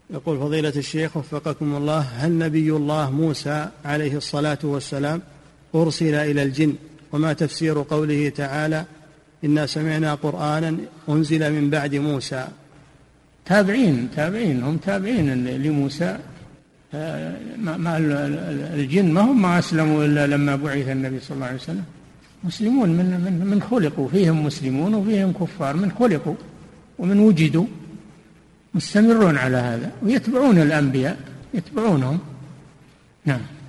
يقول فضيلة الشيخ وفقكم الله: هل نبي الله موسى عليه الصلاة والسلام أرسل إلى الجن؟ وما تفسير قوله تعالى: إنا سمعنا قرآنا أنزل من بعد موسى؟ تابعين هم تابعين لموسى. مع الجن ما هم ما أسلموا إلا لما بعث النبي صلى الله عليه وسلم. مسلمون من خلقوا، فيهم مسلمون وفيهم كفار، من خلقوا ومن وجدوا، مستمرون على هذا ويتبعون الأنبياء، يتبعونهم. نعم.